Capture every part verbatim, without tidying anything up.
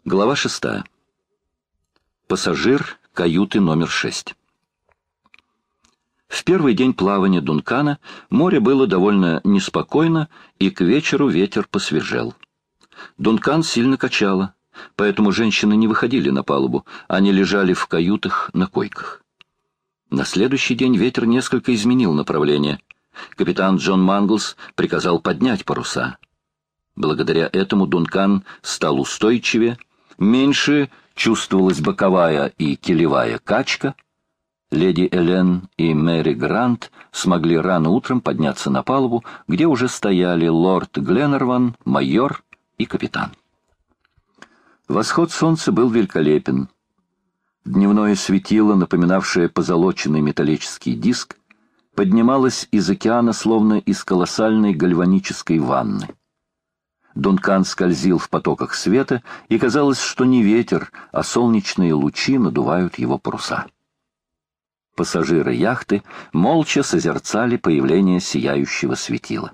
Глава шестая. Пассажир каюты номер шесть. В первый день плавания Дункана море было довольно неспокойно, и к вечеру ветер посвежел. Дункан сильно качало, поэтому женщины не выходили на палубу, они лежали в каютах на койках. На следующий день ветер несколько изменил направление. Капитан Джон Манглс приказал поднять паруса. Благодаря этому Дункан стал устойчивее, меньше чувствовалась боковая и килевая качка. Леди Элен и Мэри Грант смогли рано утром подняться на палубу, где уже стояли лорд Гленнерван, майор и капитан. Восход солнца был великолепен. Дневное светило, напоминавшее позолоченный металлический диск, поднималось из океана, словно из колоссальной гальванической ванны. Дункан скользил в потоках света, и казалось, что не ветер, а солнечные лучи надувают его паруса. Пассажиры яхты молча созерцали появление сияющего светила.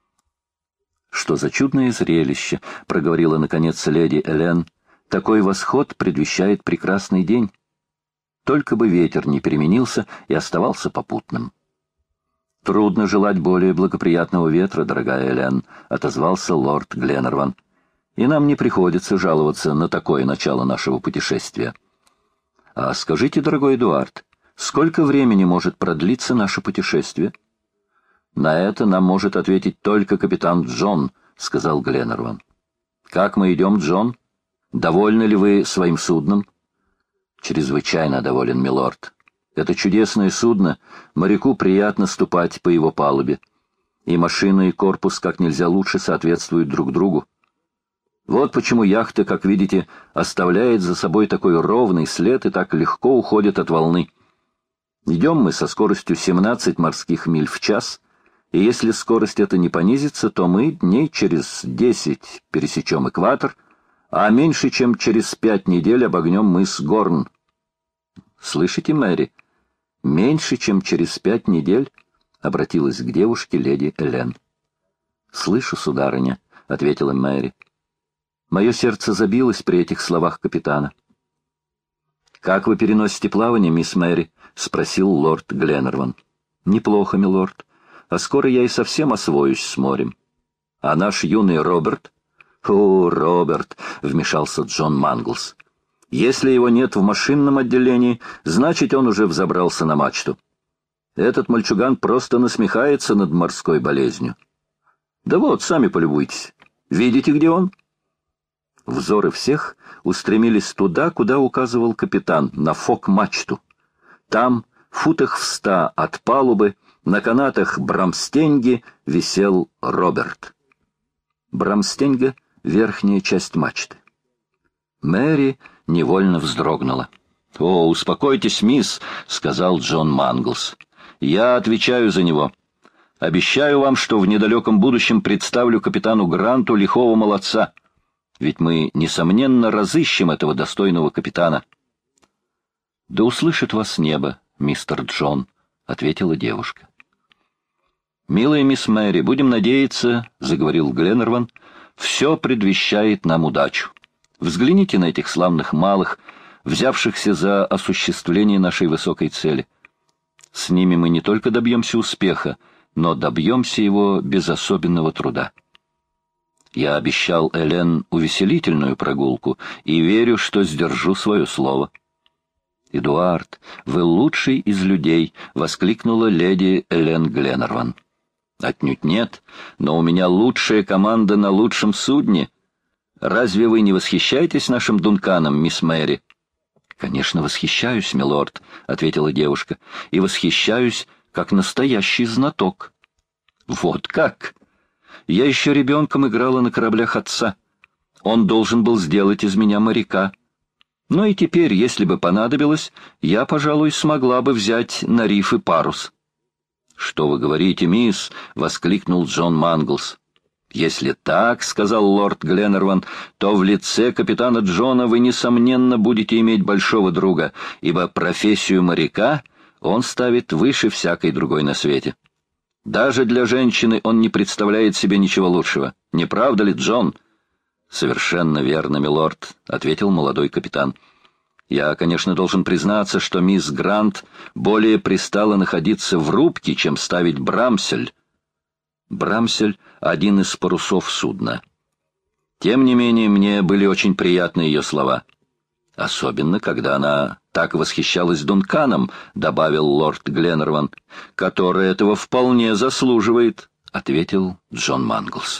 «Что за чудное зрелище!» — проговорила, наконец, леди Элен. «Такой восход предвещает прекрасный день. Только бы ветер не переменился и оставался попутным». «Трудно желать более благоприятного ветра, дорогая Элен», — отозвался лорд Гленнерван. «И нам не приходится жаловаться на такое начало нашего путешествия. А скажите, дорогой Эдуард, сколько времени может продлиться наше путешествие?» «На это нам может ответить только капитан Джон», — сказал Гленнерван. «Как мы идем, Джон? Довольны ли вы своим судном?» «Чрезвычайно доволен, милорд. Это чудесное судно, моряку приятно ступать по его палубе. И машина, и корпус как нельзя лучше соответствуют друг другу. Вот почему яхта, как видите, оставляет за собой такой ровный след и так легко уходит от волны. Идем мы со скоростью семнадцать морских миль в час, и если скорость эта не понизится, то мы дней через десять пересечем экватор, а меньше чем через пять недель обогнем мыс Горн. Слышите, Мэри? Меньше чем через пять недель, — обратилась к девушке леди Элен. «Слышу, сударыня», — ответила Мэри. Мое сердце забилось при этих словах капитана. «Как вы переносите плавание, мисс Мэри?» — спросил лорд Гленнерван. «Неплохо, милорд. А скоро я и совсем освоюсь с морем. А наш юный Роберт?» «О, Роберт!» — вмешался Джон Манглс. «Если его нет в машинном отделении, значит, он уже взобрался на мачту. Этот мальчуган просто насмехается над морской болезнью. Да вот, сами полюбуйтесь. Видите, где он?» Взоры всех устремились туда, куда указывал капитан, на фок-мачту. Там, в футах в ста от палубы, на канатах брамстеньги висел Роберт. Брамстеньга — верхняя часть мачты. Мэри невольно вздрогнула. «О, успокойтесь, мисс», — сказал Джон Манглс. «Я отвечаю за него. Обещаю вам, что в недалеком будущем представлю капитану Гранту лихого молодца. Ведь мы, несомненно, разыщем этого достойного капитана». «Да услышит вас небо, мистер Джон», — ответила девушка. «Милая мисс Мэри, будем надеяться», — заговорил Гленнерван, — «все предвещает нам удачу. Взгляните на этих славных малых, взявшихся за осуществление нашей высокой цели. С ними мы не только добьемся успеха, но добьемся его без особенного труда. Я обещал Элен увеселительную прогулку и верю, что сдержу свое слово». «Эдуард, вы лучший из людей!» — воскликнула леди Элен Гленнерван. «Отнюдь нет, но у меня лучшая команда на лучшем судне. Разве вы не восхищаетесь нашим Дунканом, мисс Мэри?» «Конечно, восхищаюсь, милорд», — ответила девушка, — «и восхищаюсь, как настоящий знаток». «Вот как! Я еще ребенком играла на кораблях отца. Он должен был сделать из меня моряка. Ну и теперь, если бы понадобилось, я, пожалуй, смогла бы взять на рифы парус». «Что вы говорите, мисс?» — воскликнул Джон Манглс. «Если так, — сказал лорд Гленнерван, — то в лице капитана Джона вы, несомненно, будете иметь большого друга, ибо профессию моряка он ставит выше всякой другой на свете. Даже для женщины он не представляет себе ничего лучшего. Не правда ли, Джон? «Совершенно верно, милорд», — ответил молодой капитан. «Я, конечно, должен признаться, что мисс Грант более пристала находиться в рубке, чем ставить брамсель». Брамсель — один из парусов судна. Тем не менее, мне были очень приятны ее слова. «Особенно, когда она так восхищалась Дунканом», — добавил лорд Гленнерван, — «который этого вполне заслуживает», — ответил Джон Манглс.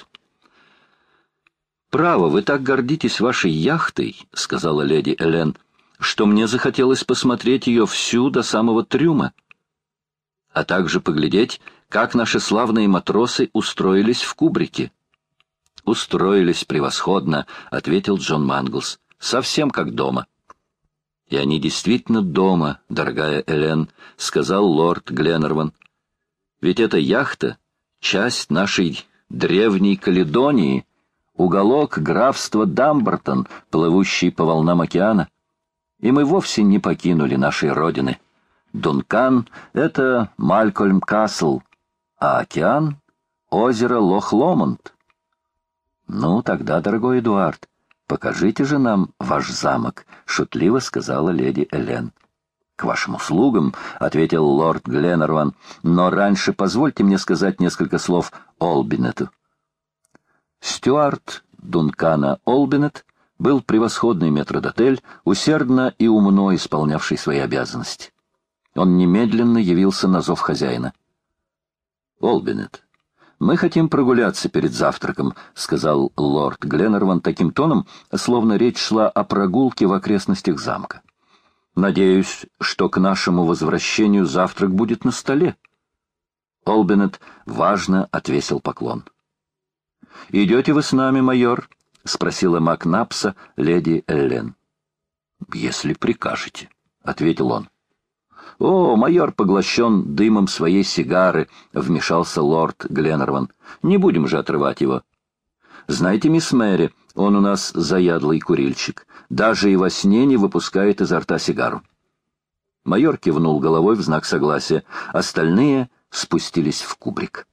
«Право, вы так гордитесь вашей яхтой», — сказала леди Элен, — «что мне захотелось посмотреть ее всю до самого трюма, а также поглядеть, как наши славные матросы устроились в кубрике». «Устроились превосходно», — ответил Джон Манглс, — «совсем как дома». «И они действительно дома, дорогая Элен», — сказал лорд Гленнерван. «Ведь эта яхта — часть нашей древней Каледонии, уголок графства Дамбертон, плывущий по волнам океана. И мы вовсе не покинули нашей родины. Дункан — это Малькольм-Касл, а океан — озеро Лох-Ломонд». «Ну, тогда, дорогой Эдуард, покажите же нам ваш замок», — шутливо сказала леди Элен. «К вашим услугам», — ответил лорд Гленнерван, — «но раньше позвольте мне сказать несколько слов Олбинету». Стюарт Дункана Олбинет был превосходный метрдотель, усердно и умно исполнявший свои обязанности. Он немедленно явился на зов хозяина. «Олбинет, мы хотим прогуляться перед завтраком», — сказал лорд Гленнерван таким тоном, словно речь шла о прогулке в окрестностях замка. «Надеюсь, что к нашему возвращению завтрак будет на столе». Олбинет важно отвесил поклон. «Идете вы с нами, майор?» — спросила Макнапса леди Эллен. «Если прикажете», — ответил он. «О, майор поглощен дымом своей сигары», — вмешался лорд Гленнерван. «Не будем же отрывать его. Знаете, мисс Мэри, он у нас заядлый курильщик. Даже и во сне не выпускает изо рта сигару». Майор кивнул головой в знак согласия. Остальные спустились в кубрик.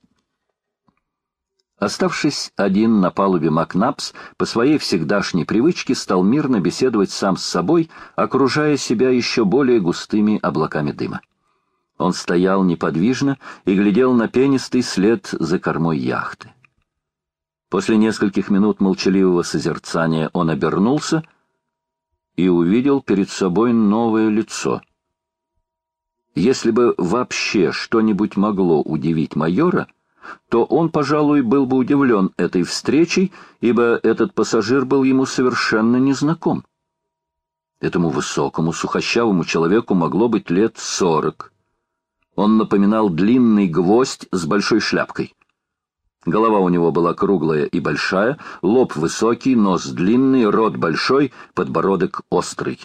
Оставшись один на палубе, Макнапс по своей всегдашней привычке стал мирно беседовать сам с собой, окружая себя еще более густыми облаками дыма. Он стоял неподвижно и глядел на пенистый след за кормой яхты. После нескольких минут молчаливого созерцания он обернулся и увидел перед собой новое лицо. Если бы вообще что-нибудь могло удивить майора, то он, пожалуй, был бы удивлен этой встречей, ибо этот пассажир был ему совершенно незнаком. Этому высокому, сухощавому человеку могло быть лет сорок. Он напоминал длинный гвоздь с большой шляпкой. Голова у него была круглая и большая, лоб высокий, нос длинный, рот большой, подбородок острый.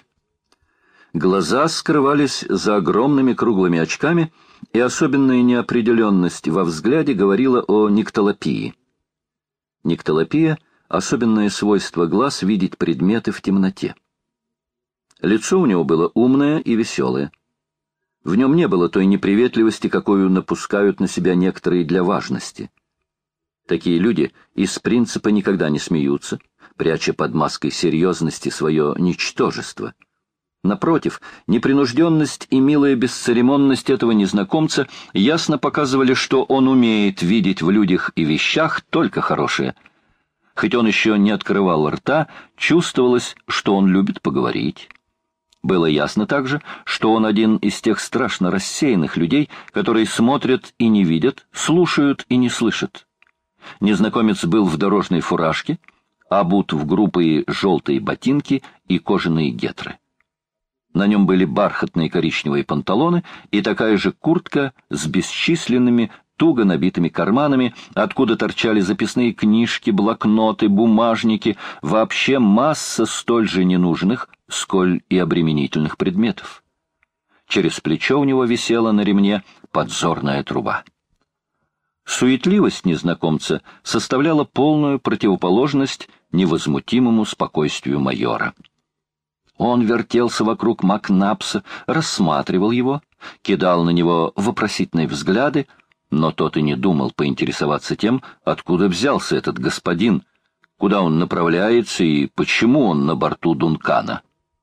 Глаза скрывались за огромными круглыми очками, и особенная неопределенность во взгляде говорила о никтолопии. Никтолопия — особенное свойство глаз видеть предметы в темноте. Лицо у него было умное и веселое. В нем не было той неприветливости, какую напускают на себя некоторые для важности. Такие люди из принципа никогда не смеются, пряча под маской серьезности свое ничтожество. Напротив, непринужденность и милая бесцеремонность этого незнакомца ясно показывали, что он умеет видеть в людях и вещах только хорошее. Хоть он еще не открывал рта, чувствовалось, что он любит поговорить. Было ясно также, что он один из тех страшно рассеянных людей, которые смотрят и не видят, слушают и не слышат. Незнакомец был в дорожной фуражке, обут в грубые желтые ботинки и кожаные гетры. На нем были бархатные коричневые панталоны и такая же куртка с бесчисленными туго набитыми карманами, откуда торчали записные книжки, блокноты, бумажники, вообще масса столь же ненужных, сколь и обременительных предметов. Через плечо у него висела на ремне подзорная труба. Суетливость незнакомца составляла полную противоположность невозмутимому спокойствию майора. Он вертелся вокруг Макнапса, рассматривал его, кидал на него вопросительные взгляды, но тот и не думал поинтересоваться тем, откуда взялся этот господин, куда он направляется и почему он на борту Дункана.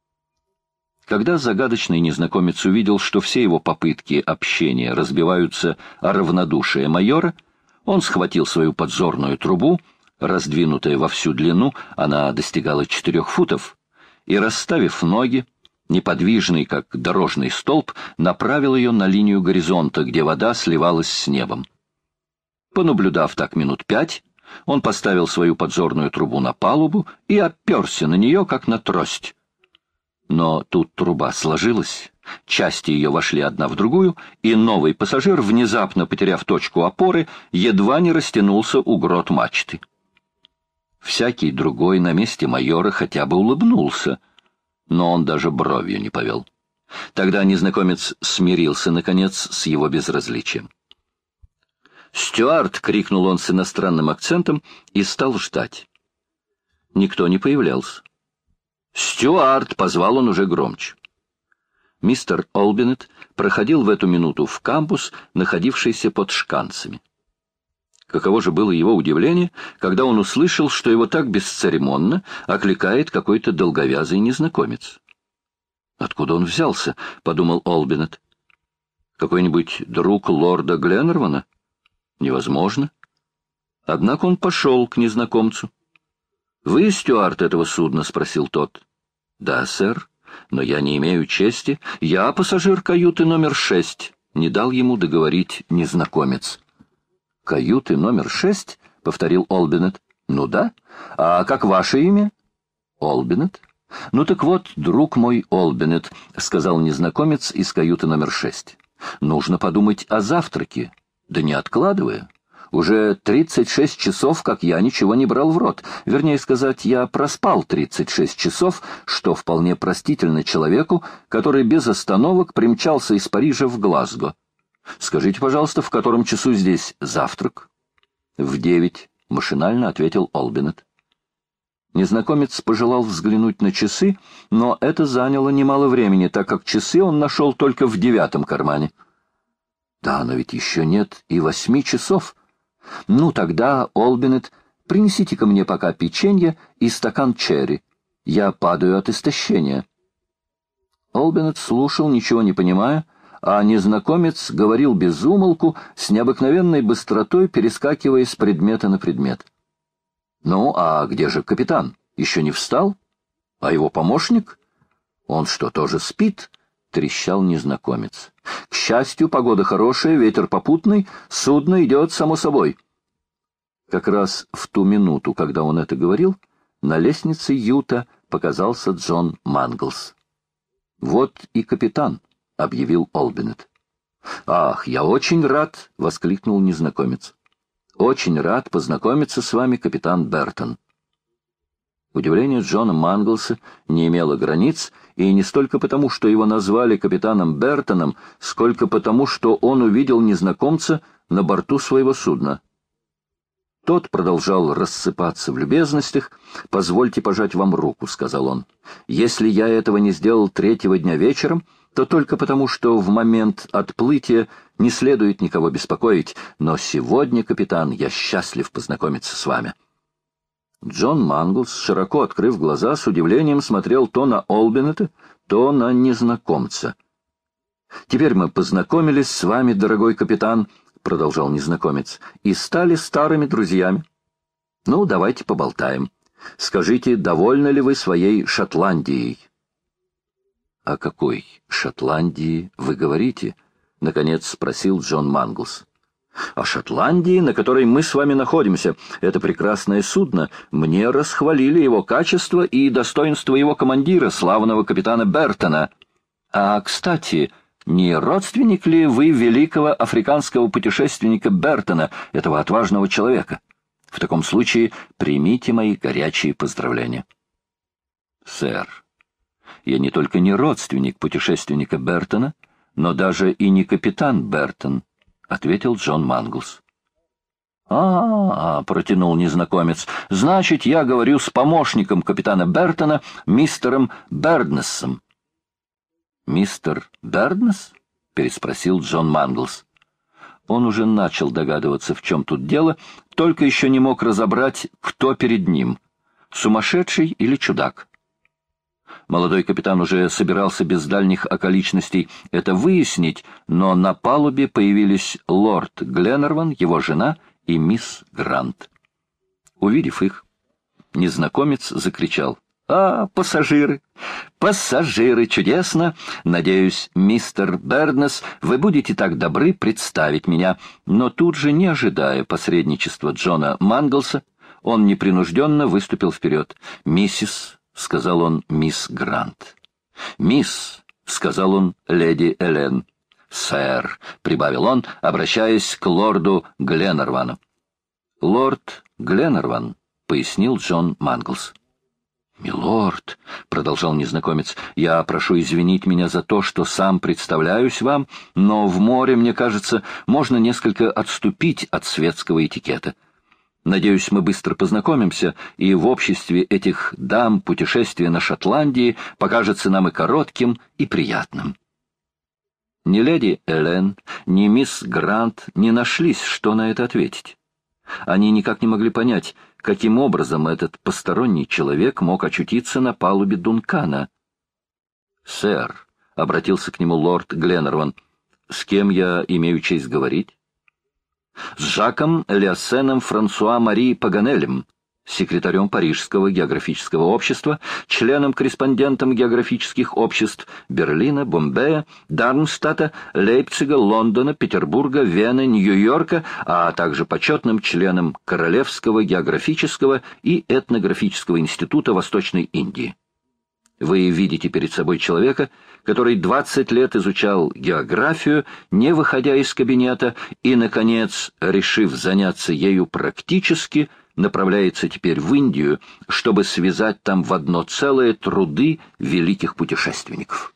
Когда загадочный незнакомец увидел, что все его попытки общения разбиваются о равнодушие майора, он схватил свою подзорную трубу, раздвинутая во всю длину, она достигала четырех футов, и, расставив ноги, неподвижный, как дорожный столб, направил ее на линию горизонта, где вода сливалась с небом. Понаблюдав так минут пять, он поставил свою подзорную трубу на палубу и оперся на нее, как на трость. Но тут труба сложилась, части ее вошли одна в другую, и новый пассажир, внезапно потеряв точку опоры, едва не растянулся у грот мачты. Всякий другой на месте майора хотя бы улыбнулся, но он даже бровью не повел. Тогда незнакомец смирился, наконец, с его безразличием. «Стюарт!» — крикнул он с иностранным акцентом и стал ждать. Никто не появлялся. «Стюарт!» — позвал он уже громче. Мистер Олбинет проходил в эту минуту в камбус, находившийся под шканцами. Каково же было его удивление, когда он услышал, что его так бесцеремонно окликает какой-то долговязый незнакомец. «Откуда он взялся?» — подумал Олбинет. «Какой-нибудь друг лорда Гленнервана? Невозможно». Однако он пошел к незнакомцу. «Вы стюард этого судна?» — спросил тот. «Да, сэр, но я не имею чести. Я пассажир каюты номер шесть», — не дал ему договорить незнакомец. «Каюты номер шесть?» — повторил Олбинет. «Ну да. А как ваше имя?» «Олбинет». «Ну так вот, друг мой Олбинет», — сказал незнакомец из каюты номер шесть. «Нужно подумать о завтраке, да не откладывая. Уже тридцать шесть часов, как я ничего не брал в рот. Вернее сказать, я проспал тридцать шесть часов, что вполне простительно человеку, который без остановок примчался из Парижа в Глазго. Скажите, пожалуйста, в котором часу здесь завтрак?» «В девять», — машинально ответил Олбинет. Незнакомец пожелал взглянуть на часы, но это заняло немало времени, так как часы он нашел только в девятом кармане. «Да, но ведь еще нет и восьми часов. Ну, тогда, Олбинет, принесите-ка мне пока печенье и стакан черри. Я падаю от истощения». Олбинет слушал, ничего не понимая, а незнакомец говорил без умолку, с необыкновенной быстротой перескакивая с предмета на предмет. «Ну, а где же капитан? Еще не встал? А его помощник? Он что, тоже спит?» — трещал незнакомец. «К счастью, погода хорошая, ветер попутный, судно идет само собой». Как раз в ту минуту, когда он это говорил, на лестнице Юта показался Джон Манглс. «Вот и капитан», — объявил Олбинет. «Ах, я очень рад!» — воскликнул незнакомец. «Очень рад познакомиться с вами, капитан Бертон». Удивление Джона Манглса не имело границ, и не столько потому, что его назвали капитаном Бертоном, сколько потому, что он увидел незнакомца на борту своего судна. Тот продолжал рассыпаться в любезностях. «Позвольте пожать вам руку», — сказал он. «Если я этого не сделал третьего дня вечером, то только потому, что в момент отплытия не следует никого беспокоить, но сегодня, капитан, я счастлив познакомиться с вами». Джон Манглс, широко открыв глаза, с удивлением смотрел то на Олбинета, то на незнакомца. «Теперь мы познакомились с вами, дорогой капитан», — продолжал незнакомец, — «и стали старыми друзьями. Ну, давайте поболтаем. Скажите, довольны ли вы своей Шотландией?» «О какой Шотландии вы говорите?» — наконец спросил Джон Манглс. «О Шотландии, на которой мы с вами находимся. Это прекрасное судно. Мне расхвалили его качество и достоинство его командира, славного капитана Бертона. А, кстати, не родственник ли вы великого африканского путешественника Бертона, этого отважного человека? В таком случае примите мои горячие поздравления». «Сэр, я не только не родственник путешественника Бертона, но даже и не капитан Бертон», — ответил Джон Манглс. «А-а-а», — протянул незнакомец, — «значит, я говорю с помощником капитана Бертона, мистером Берднессом». «Мистер Берднесс?» — переспросил Джон Манглс. Он уже начал догадываться, в чем тут дело, только еще не мог разобрать, кто перед ним Сумасшедший или чудак? Молодой капитан уже собирался без дальних околичностей это выяснить, но на палубе появились лорд Гленнерван, его жена и мисс Грант. Увидев их, незнакомец закричал: «А, пассажиры! Пассажиры! Чудесно! Надеюсь, мистер Бернес, вы будете так добры представить меня». Но тут же, не ожидая посредничества Джона Манглса, он непринужденно выступил вперед. «Миссис», — сказал он, — «мисс Грант». «Мисс», — сказал он, — «леди Элен». «Сэр», — прибавил он, обращаясь к лорду Гленнервану. «Лорд Гленнерван», — пояснил Джон Манглс. «Милорд», — продолжал незнакомец, — «я прошу извинить меня за то, что сам представляюсь вам, но в море, мне кажется, можно несколько отступить от светского этикета. Надеюсь, мы быстро познакомимся, и в обществе этих дам путешествие на Шотландии покажется нам и коротким, и приятным». Ни леди Элен, ни мисс Грант не нашлись, что на это ответить. Они никак не могли понять, каким образом этот посторонний человек мог очутиться на палубе Дункана. «Сэр», — обратился к нему лорд Гленнерван, — «с кем я имею честь говорить?» «С Жаком Леоссеном Франсуа Мари Паганелем, секретарем Парижского географического общества, членом-корреспондентом географических обществ Берлина, Бомбея, Дармстадта, Лейпцига, Лондона, Петербурга, Вены, Нью-Йорка, а также почетным членом Королевского географического и этнографического института Восточной Индии. Вы видите перед собой человека, который двадцать лет изучал географию, не выходя из кабинета, и, наконец, решив заняться ею практически, направляется теперь в Индию, чтобы связать там в одно целое труды великих путешественников.